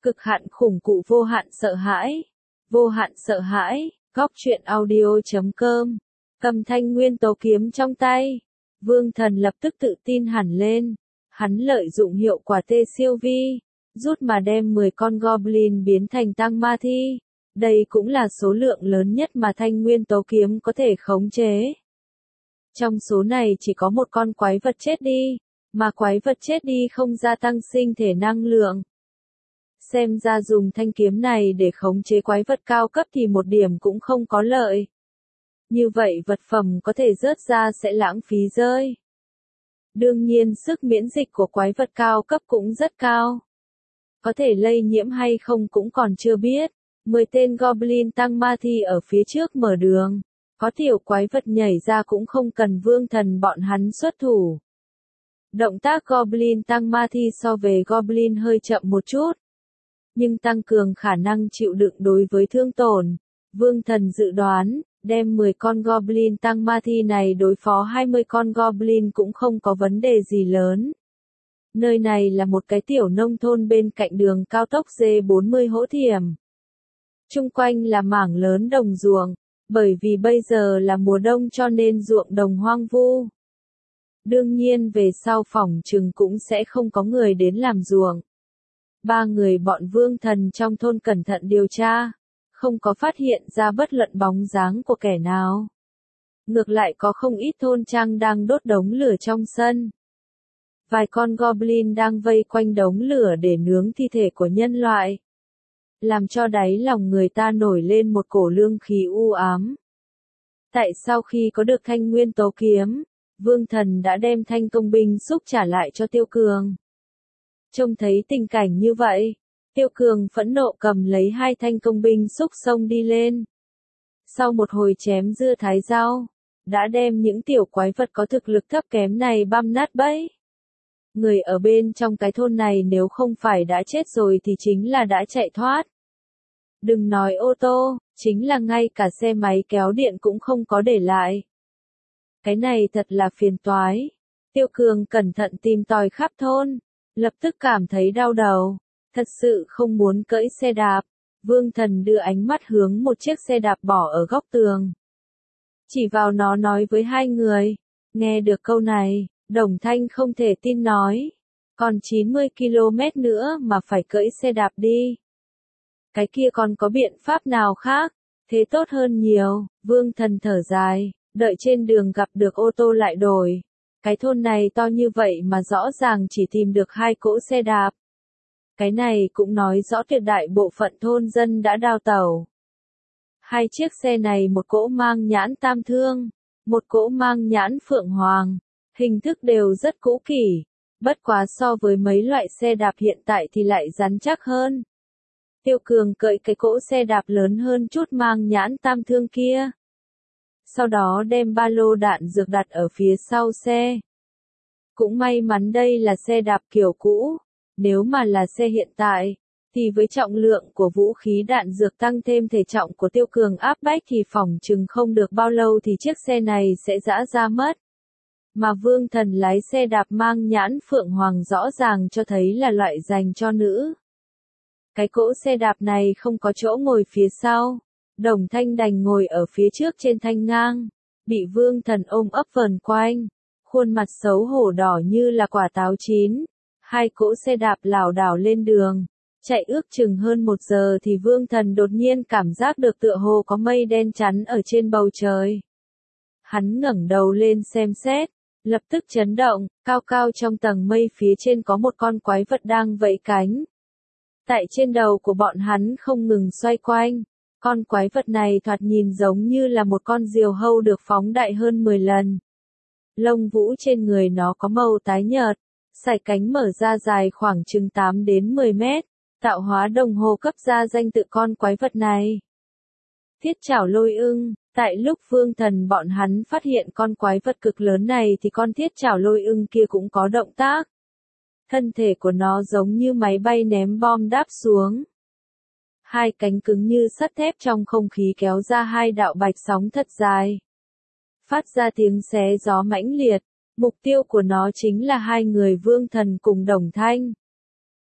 Cực hạn khủng cụ vô hạn sợ hãi. Vô hạn sợ hãi, góc truyện audio.com. Cầm thanh nguyên tố kiếm trong tay. Vương Thần lập tức tự tin hẳn lên. Hắn lợi dụng hiệu quả tê siêu vi, rút mà đem 10 con goblin biến thành tăng ma thi. Đây cũng là số lượng lớn nhất mà thanh nguyên tố kiếm có thể khống chế. Trong số này chỉ có một con quái vật chết đi, mà quái vật chết đi không gia tăng sinh thể năng lượng. Xem ra dùng thanh kiếm này để khống chế quái vật cao cấp thì một điểm cũng không có lợi. Như vậy vật phẩm có thể rớt ra sẽ lãng phí rơi. Đương nhiên sức miễn dịch của quái vật cao cấp cũng rất cao. Có thể lây nhiễm hay không cũng còn chưa biết. 10 tên goblin tăng ma thi ở phía trước mở đường. Có tiểu quái vật nhảy ra cũng không cần Vương Thần bọn hắn xuất thủ. Động tác goblin tăng ma thi so về goblin hơi chậm một chút, nhưng tăng cường khả năng chịu đựng đối với thương tổn. Vương Thần dự đoán, đem 10 con goblin tăng ma thi này đối phó 20 con goblin cũng không có vấn đề gì lớn. Nơi này là một cái tiểu nông thôn bên cạnh đường cao tốc D40 Hỗ Thiểm. Chung quanh là mảng lớn đồng ruộng, bởi vì bây giờ là mùa đông cho nên ruộng đồng hoang vu. Đương nhiên về sau phỏng chừng cũng sẽ không có người đến làm ruộng. 3 người bọn Vương Thần trong thôn cẩn thận điều tra, không có phát hiện ra bất luận bóng dáng của kẻ nào. Ngược lại có không ít thôn trang đang đốt đống lửa trong sân. Vài con goblin đang vây quanh đống lửa để nướng thi thể của nhân loại, làm cho đáy lòng người ta nổi lên một cổ lương khí u ám. Tại sau khi có được thanh nguyên tố kiếm, Vương Thần đã đem thanh công binh xúc trả lại cho Tiêu Cường. Trông thấy tình cảnh như vậy, Tiêu Cường phẫn nộ cầm lấy 2 thanh công binh xúc xông đi lên. Sau một hồi chém dưa thái rau, đã đem những tiểu quái vật có thực lực thấp kém này băm nát bẫy. Người ở bên trong cái thôn này nếu không phải đã chết rồi thì chính là đã chạy thoát. Đừng nói ô tô, chính là ngay cả xe máy kéo điện cũng không có để lại. Cái này thật là phiền toái. Tiêu Cường cẩn thận tìm tòi khắp thôn, lập tức cảm thấy đau đầu, thật sự không muốn cưỡi xe đạp. Vương Thần đưa ánh mắt hướng một chiếc xe đạp bỏ ở góc tường, chỉ vào nó nói với 2 người. Nghe được câu này, Đồng Thanh không thể tin nói, còn 90 km nữa mà phải cưỡi xe đạp đi. Cái kia còn có biện pháp nào khác, thế tốt hơn nhiều. Vương Thần thở dài, đợi trên đường gặp được ô tô lại đổi. Cái thôn này to như vậy mà rõ ràng chỉ tìm được 2 cỗ xe đạp. Cái này cũng nói rõ tuyệt đại bộ phận thôn dân đã đào tẩu. 2 chiếc xe này, một cỗ mang nhãn Tam Thương, một cỗ mang nhãn Phượng Hoàng, hình thức đều rất cũ kỷ, bất quá so với mấy loại xe đạp hiện tại thì lại rắn chắc hơn. Tiêu Cường cởi cái cỗ xe đạp lớn hơn chút mang nhãn Tam Thương kia. Sau đó đem ba lô đạn dược đặt ở phía sau xe. Cũng may mắn đây là xe đạp kiểu cũ, nếu mà là xe hiện tại, thì với trọng lượng của vũ khí đạn dược tăng thêm thể trọng của Tiêu Cường áp bách thì phỏng chừng không được bao lâu thì chiếc xe này sẽ giã ra mất. Mà Vương Thần lái xe đạp mang nhãn Phượng Hoàng rõ ràng cho thấy là loại dành cho nữ. Cái cỗ xe đạp này không có chỗ ngồi phía sau. Đồng Thanh đành ngồi ở phía trước trên thanh ngang, bị Vương Thần ôm ấp vờn quanh, khuôn mặt xấu hổ đỏ như là quả táo chín. 2 cỗ xe đạp lảo đảo lên đường, chạy ước chừng hơn 1 giờ thì Vương Thần đột nhiên cảm giác được tựa hồ có mây đen chắn ở trên bầu trời. Hắn ngẩng đầu lên xem xét, lập tức chấn động, cao cao trong tầng mây phía trên có một con quái vật đang vẫy cánh. Tại trên đầu của bọn hắn không ngừng xoay quanh. Con quái vật này thoạt nhìn giống như là một con diều hâu được phóng đại hơn 10 lần. Lông vũ trên người nó có màu tái nhợt, sải cánh mở ra dài khoảng chừng 8 đến 10 mét, tạo hóa đồng hồ cấp ra danh tự con quái vật này. Thiết chảo lôi ưng. Tại lúc Vương Thần bọn hắn phát hiện con quái vật cực lớn này thì con thiết chảo lôi ưng kia cũng có động tác. Thân thể của nó giống như máy bay ném bom đáp xuống. 2 cánh cứng như sắt thép trong không khí kéo ra 2 đạo bạch sóng thật dài, phát ra tiếng xé gió mãnh liệt. Mục tiêu của nó chính là 2 người Vương Thần cùng Đồng Thanh.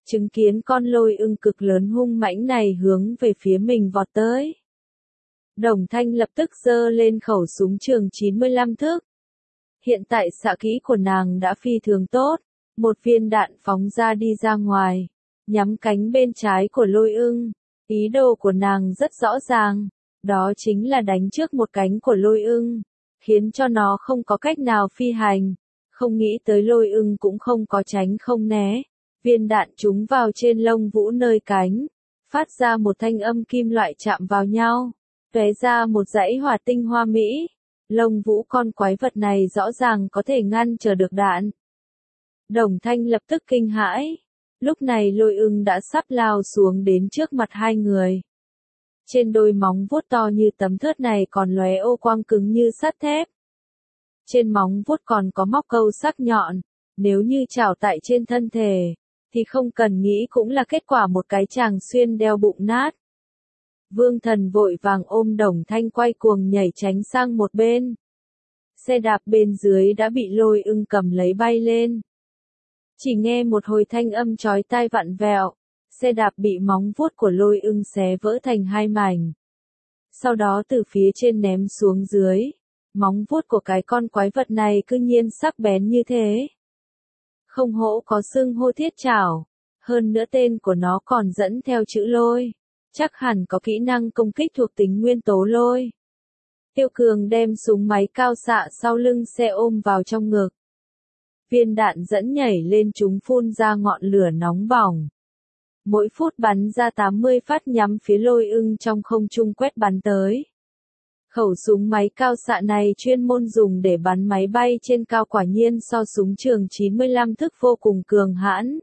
chứng kiến con lôi ưng cực lớn hung mãnh này hướng về phía mình vọt tới. Đồng Thanh lập tức giơ lên khẩu súng trường 95 thước. Hiện tại xạ kỹ của nàng đã phi thường tốt, một viên đạn phóng ra đi ra ngoài, nhắm cánh bên trái của lôi ưng. Ý đồ của nàng rất rõ ràng, đó chính là đánh trước một cánh của lôi ưng, khiến cho nó không có cách nào phi hành. Không nghĩ tới lôi ưng cũng không có tránh không né, viên đạn trúng vào trên lông vũ nơi cánh, phát ra một thanh âm kim loại chạm vào nhau, tóe ra một dãy hỏa tinh hoa mỹ. Lông vũ con quái vật này rõ ràng có thể ngăn trở được đạn. Đồng Thanh lập tức kinh hãi. Lúc này lôi ưng đã sắp lao xuống đến trước mặt hai người. Trên đôi móng vuốt to như tấm thớt này còn lóe ô quang cứng như sắt thép. Trên móng vuốt còn có móc câu sắc nhọn. Nếu như chảo tại trên thân thể, thì không cần nghĩ cũng là kết quả một cái chàng xuyên đeo bụng nát. Vương Thần vội vàng ôm Đồng Thanh quay cuồng nhảy tránh sang một bên. Xe đạp bên dưới đã bị lôi ưng cầm lấy bay lên. Chỉ nghe một hồi thanh âm chói tai vặn vẹo, xe đạp bị móng vuốt của lôi ưng xé vỡ thành hai mảnh. Sau đó từ phía trên ném xuống dưới, móng vuốt của cái con quái vật này cứ nhiên sắc bén như thế. Không hổ có xưng hô thiết chảo, hơn nữa tên của nó còn dẫn theo chữ lôi, chắc hẳn có kỹ năng công kích thuộc tính nguyên tố lôi. Tiêu Cường đem súng máy cao xạ sau lưng xe ôm vào trong ngực. Viên đạn dẫn nhảy lên chúng phun ra ngọn lửa nóng bỏng. Mỗi phút bắn ra 80 phát nhắm phía lôi ưng trong không trung quét bắn tới. Khẩu súng máy cao xạ này chuyên môn dùng để bắn máy bay trên cao, quả nhiên so súng trường 95 thức vô cùng cường hãn.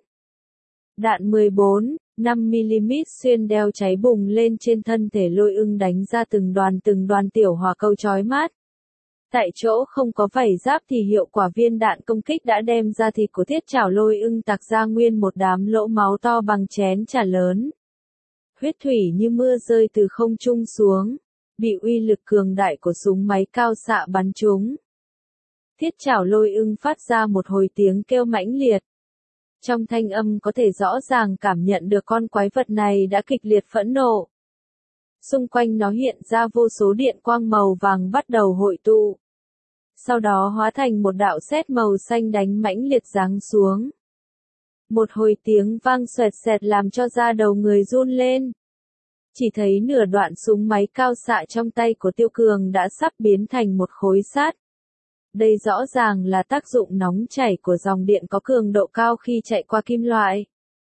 Đạn 14,5mm xuyên đeo cháy bùng lên trên thân thể lôi ưng, đánh ra từng đoàn tiểu hỏa cầu chói mắt. Tại chỗ không có vảy giáp thì hiệu quả viên đạn công kích đã đem ra thịt của thiết chảo lôi ưng tạc ra nguyên một đám lỗ máu to bằng chén trà lớn. Huyết thủy như mưa rơi từ không trung xuống, bị uy lực cường đại của súng máy cao xạ bắn trúng. Thiết chảo lôi ưng phát ra một hồi tiếng kêu mãnh liệt. Trong thanh âm có thể rõ ràng cảm nhận được con quái vật này đã kịch liệt phẫn nộ. Xung quanh nó hiện ra vô số điện quang màu vàng bắt đầu hội tụ. Sau đó hóa thành một đạo sét màu xanh đánh mãnh liệt giáng xuống. Một hồi tiếng vang xoẹt xẹt làm cho da đầu người run lên. Chỉ thấy nửa đoạn súng máy cao xạ trong tay của Tiêu Cường đã sắp biến thành một khối sắt. Đây rõ ràng là tác dụng nóng chảy của dòng điện có cường độ cao khi chạy qua kim loại.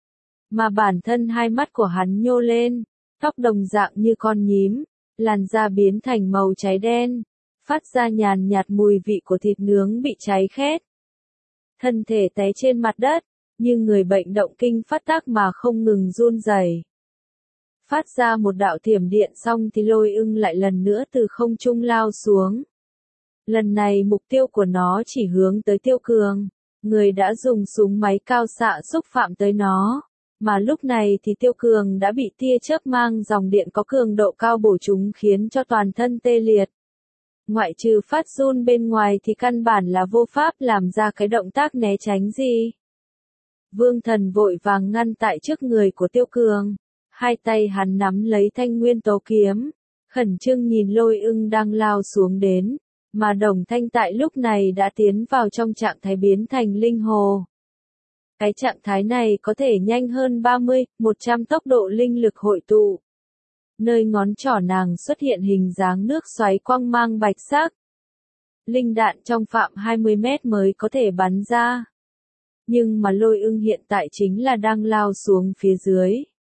Mà bản thân hai mắt của hắn nhô lên, tóc đồng dạng như con nhím, làn da biến thành màu cháy đen, phát ra nhàn nhạt mùi vị của thịt nướng bị cháy khét. Thân thể té trên mặt đất, như người bệnh động kinh phát tác mà không ngừng run rẩy. Phát ra một đạo thiểm điện xong thì lôi ưng lại lần nữa từ không trung lao xuống. Lần này mục tiêu của nó chỉ hướng tới Tiêu Cường, người đã dùng súng máy cao xạ xúc phạm tới nó. Mà lúc này thì Tiêu Cường đã bị tia chớp mang dòng điện có cường độ cao bổ trúng khiến cho toàn thân tê liệt. Ngoại trừ phát run bên ngoài thì căn bản là vô pháp làm ra cái động tác né tránh gì. Vương Thần vội vàng ngăn tại trước người của Tiêu Cường. Hai tay hắn nắm lấy thanh nguyên tố kiếm, khẩn trương nhìn lôi ưng đang lao xuống đến, mà Đồng Thanh tại lúc này đã tiến vào trong trạng thái biến thành linh hồ. Cái trạng thái này có thể nhanh hơn 30-100 tốc độ linh lực hội tụ. Nơi ngón trỏ nàng xuất hiện hình dáng nước xoáy quang mang bạch sắc. Linh đạn trong phạm 20 mét mới có thể bắn ra. Nhưng mà lôi ưng hiện tại chính là đang lao xuống phía dưới.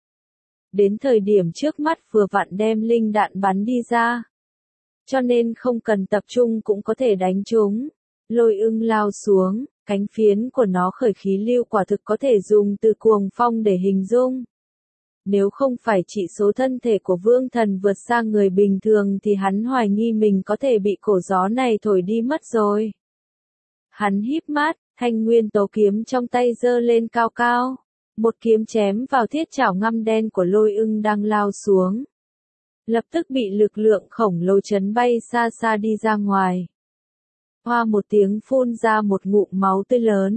Đến thời điểm trước mắt vừa vặn đem linh đạn bắn đi ra. Cho nên không cần tập trung cũng có thể đánh trúng. Lôi ưng lao xuống, cánh phiến của nó khởi khí lưu quả thực có thể dùng từ cuồng phong để hình dung. Nếu không phải chỉ số thân thể của Vương Thần vượt xa người bình thường thì hắn hoài nghi mình có thể bị cổ gió này thổi đi mất rồi. Hắn híp mắt, thanh nguyên tố kiếm trong tay giơ lên cao cao. Một kiếm chém vào thiết chảo ngăm đen của lôi ưng đang lao xuống. Lập tức bị lực lượng khổng lồ chấn bay xa xa đi ra ngoài. Hoa một tiếng phun ra một ngụm máu tươi lớn.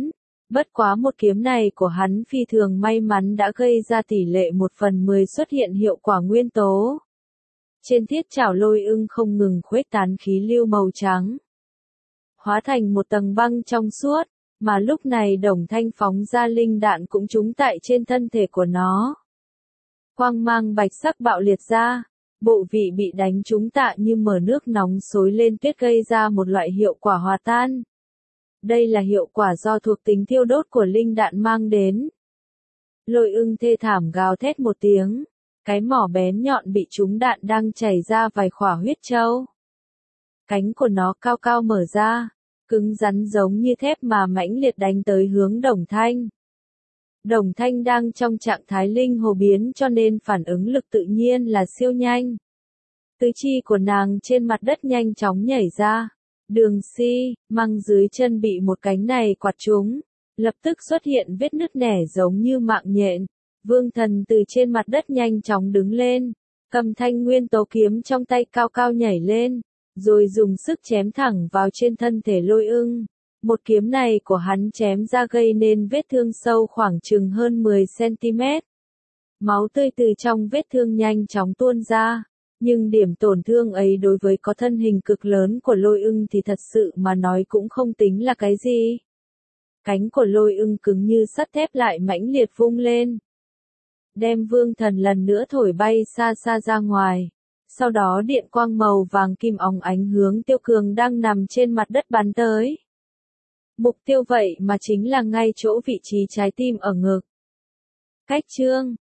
Bất quá một kiếm này của hắn phi thường may mắn đã gây ra tỷ lệ 1/10 xuất hiện hiệu quả nguyên tố. Trên thiết chảo lôi ưng không ngừng khuếch tán khí lưu màu trắng, hóa thành một tầng băng trong suốt, mà lúc này Đồng Thanh phóng ra linh đạn cũng trúng tại trên thân thể của nó. Quang mang bạch sắc bạo liệt ra, bộ vị bị đánh trúng tạ như mở nước nóng xối lên tuyết gây ra một loại hiệu quả hòa tan. Đây là hiệu quả do thuộc tính thiêu đốt của linh đạn mang đến. Lôi ưng thê thảm gào thét một tiếng, cái mỏ bén nhọn bị trúng đạn đang chảy ra vài khỏa huyết châu. Cánh của nó cao cao mở ra, cứng rắn giống như thép mà mãnh liệt đánh tới hướng Đồng Thanh. Đồng Thanh đang trong trạng thái linh hồ biến cho nên phản ứng lực tự nhiên là siêu nhanh. Tứ chi của nàng trên mặt đất nhanh chóng nhảy ra. Đường xi măng dưới chân bị một cánh này quạt trúng, lập tức xuất hiện vết nứt nẻ giống như mạng nhện. Vương Thần từ trên mặt đất nhanh chóng đứng lên, cầm thanh nguyên tố kiếm trong tay cao cao nhảy lên, rồi dùng sức chém thẳng vào trên thân thể lôi ưng. Một kiếm này của hắn chém ra gây nên vết thương sâu khoảng chừng hơn 10 cm. Máu tươi từ trong vết thương nhanh chóng tuôn ra. Nhưng điểm tổn thương ấy đối với có thân hình cực lớn của lôi ưng thì thật sự mà nói cũng không tính là cái gì. Cánh của lôi ưng cứng như sắt thép lại mãnh liệt vung lên, đem Vương Thần lần nữa thổi bay xa xa ra ngoài. Sau đó điện quang màu vàng kim óng ánh hướng Tiêu Cường đang nằm trên mặt đất bắn tới. Mục tiêu vậy mà chính là ngay chỗ vị trí trái tim ở ngực. Cách chương